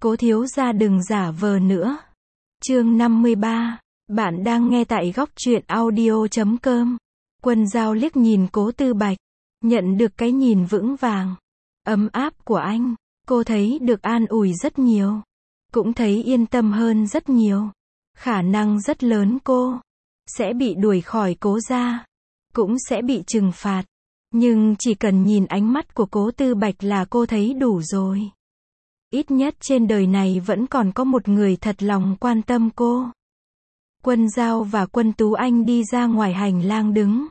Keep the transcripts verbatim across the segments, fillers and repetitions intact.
Cố thiếu gia đừng giả vờ nữa. Chương năm mươi ba. Bạn đang nghe tại góc truyện audio chấm com. Quân Dao liếc nhìn Cố Tư Bạch, nhận được cái nhìn vững vàng, ấm áp của anh, cô thấy được an ủi rất nhiều, cũng thấy yên tâm hơn rất nhiều. Khả năng rất lớn cô sẽ bị đuổi khỏi Cố gia, cũng sẽ bị trừng phạt, nhưng chỉ cần nhìn ánh mắt của Cố Tư Bạch là cô thấy đủ rồi. Ít nhất trên đời này vẫn còn có một người thật lòng quan tâm cô. Quân Dao và Quân Tú Anh đi ra ngoài hành lang đứng.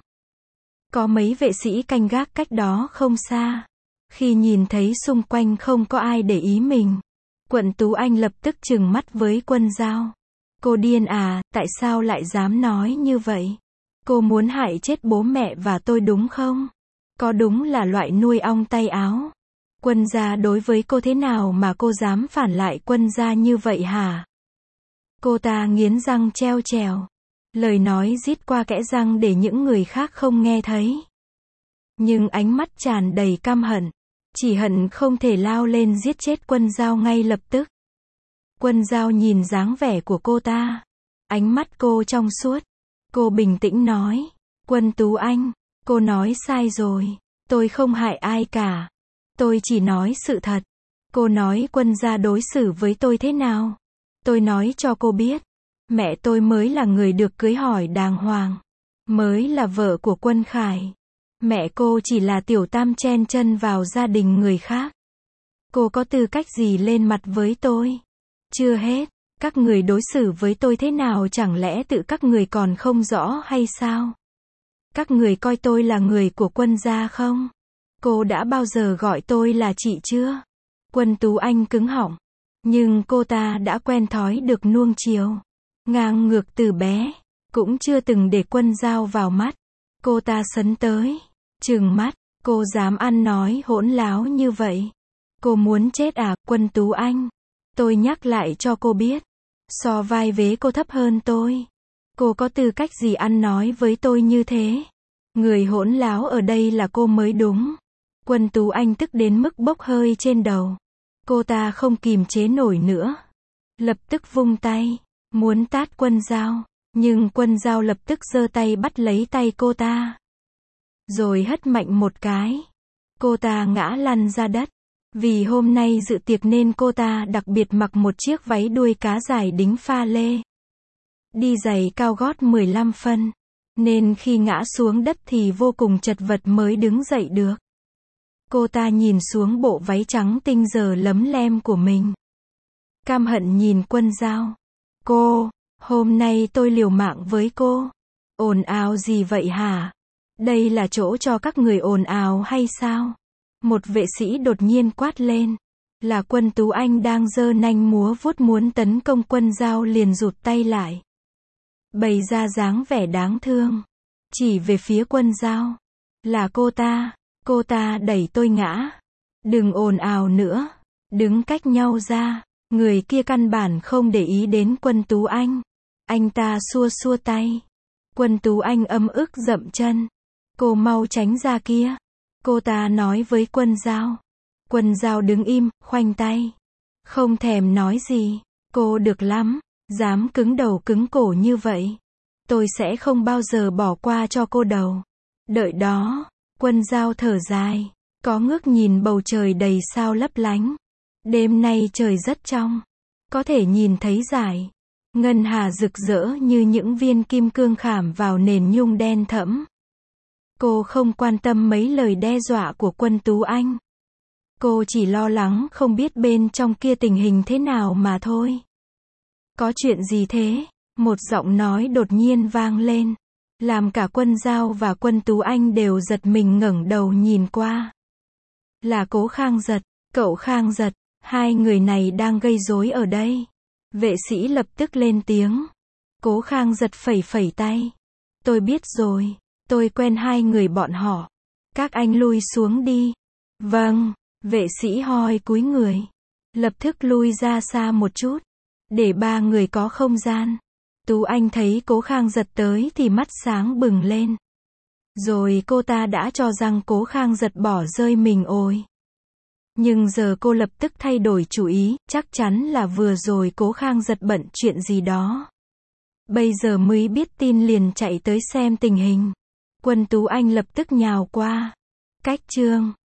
Có mấy vệ sĩ canh gác cách đó không xa. Khi nhìn thấy xung quanh không có ai để ý mình, Quân Tú Anh lập tức trừng mắt với Quân Dao. Cô điên à, tại sao lại dám nói như vậy? Cô muốn hại chết bố mẹ và tôi đúng không? Có đúng là loại nuôi ong tay áo? Quân gia đối với cô thế nào mà cô dám phản lại Quân gia như vậy hả? Cô ta nghiến răng treo trèo. Lời nói rít qua kẽ răng để những người khác không nghe thấy. Nhưng ánh mắt tràn đầy căm hận. Chỉ hận không thể lao lên giết chết Quân Dao ngay lập tức. Quân Dao nhìn dáng vẻ của cô ta. Ánh mắt cô trong suốt. Cô bình tĩnh nói. Quân Tú Anh, cô nói sai rồi. Tôi không hại ai cả. Tôi chỉ nói sự thật. Cô nói Quân gia đối xử với tôi thế nào? Tôi nói cho cô biết. Mẹ tôi mới là người được cưới hỏi đàng hoàng. Mới là vợ của Quân Khải. Mẹ cô chỉ là tiểu tam chen chân vào gia đình người khác. Cô có tư cách gì lên mặt với tôi? Chưa hết, các người đối xử với tôi thế nào chẳng lẽ tự các người còn không rõ hay sao? Các người coi tôi là người của Quân gia không? Cô đã bao giờ gọi tôi là chị chưa? Quân Tú Anh cứng họng. Nhưng cô ta đã quen thói được nuông chiều. Ngang ngược từ bé. Cũng chưa từng để Quân Dao vào mắt. Cô ta sấn tới. Trừng mắt. Cô dám ăn nói hỗn láo như vậy. Cô muốn chết à, Quân Tú Anh? Tôi nhắc lại cho cô biết. So vai vế cô thấp hơn tôi. Cô có tư cách gì ăn nói với tôi như thế? Người hỗn láo ở đây là cô mới đúng. Quân Tú Anh tức đến mức bốc hơi trên đầu. Cô ta không kìm chế nổi nữa. Lập tức vung tay. Muốn tát Quân Dao. Nhưng Quân Dao lập tức giơ tay bắt lấy tay cô ta. Rồi hất mạnh một cái. Cô ta ngã lăn ra đất. Vì hôm nay dự tiệc nên cô ta đặc biệt mặc một chiếc váy đuôi cá dài đính pha lê. Đi giày cao gót mười lăm phân. Nên khi ngã xuống đất thì vô cùng chật vật mới đứng dậy được. Cô ta nhìn xuống bộ váy trắng tinh giờ lấm lem của mình. Căm hận nhìn Quân Dao. Cô, hôm nay tôi liều mạng với cô. Ồn ào gì vậy hả? Đây là chỗ cho các người ồn ào hay sao? Một vệ sĩ đột nhiên quát lên. Là Quân Tú Anh đang giơ nanh múa vuốt muốn tấn công Quân Dao liền rụt tay lại. Bày ra dáng vẻ đáng thương. Chỉ về phía Quân Dao. Là cô ta. Cô ta đẩy tôi ngã. Đừng ồn ào nữa. Đứng cách nhau ra. Người kia căn bản không để ý đến Quân Tú Anh. Anh ta xua xua tay. Quân Tú Anh ấm ức dậm chân. Cô mau tránh ra kia. Cô ta nói với Quân Dao. Quân Dao đứng im, khoanh tay. Không thèm nói gì. Cô được lắm. Dám cứng đầu cứng cổ như vậy. Tôi sẽ không bao giờ bỏ qua cho cô đâu. Đợi đó. Quân Dao thở dài. Có ngước nhìn bầu trời đầy sao lấp lánh. Đêm nay trời rất trong. Có thể nhìn thấy dải ngân hà rực rỡ như những viên kim cương khảm vào nền nhung đen thẫm. Cô không quan tâm mấy lời đe dọa của Quân Tú Anh. Cô chỉ lo lắng không biết bên trong kia tình hình thế nào mà thôi. Có chuyện gì thế? Một giọng nói đột nhiên vang lên. Làm cả Quân Dao và Quân Tú Anh đều giật mình ngẩng đầu nhìn qua. Là Cố Khang Giật, cậu Khang Giật, hai người này đang gây rối ở đây. Vệ sĩ lập tức lên tiếng. Cố Khang Giật phẩy phẩy tay. Tôi biết rồi, tôi quen hai người bọn họ. Các anh lui xuống đi. Vâng, vệ sĩ hoi cúi người. Lập tức lui ra xa một chút. Để ba người có không gian. Tú Anh thấy Cố Khang Giật tới thì mắt sáng bừng lên. Rồi cô ta đã cho rằng Cố Khang Giật bỏ rơi mình ôi. Nhưng giờ cô lập tức thay đổi chủ ý, chắc chắn là vừa rồi Cố Khang giật bận chuyện gì đó. Bây giờ mới biết tin liền chạy tới xem tình hình. Quân Tú Anh lập tức nhào qua. Cách chương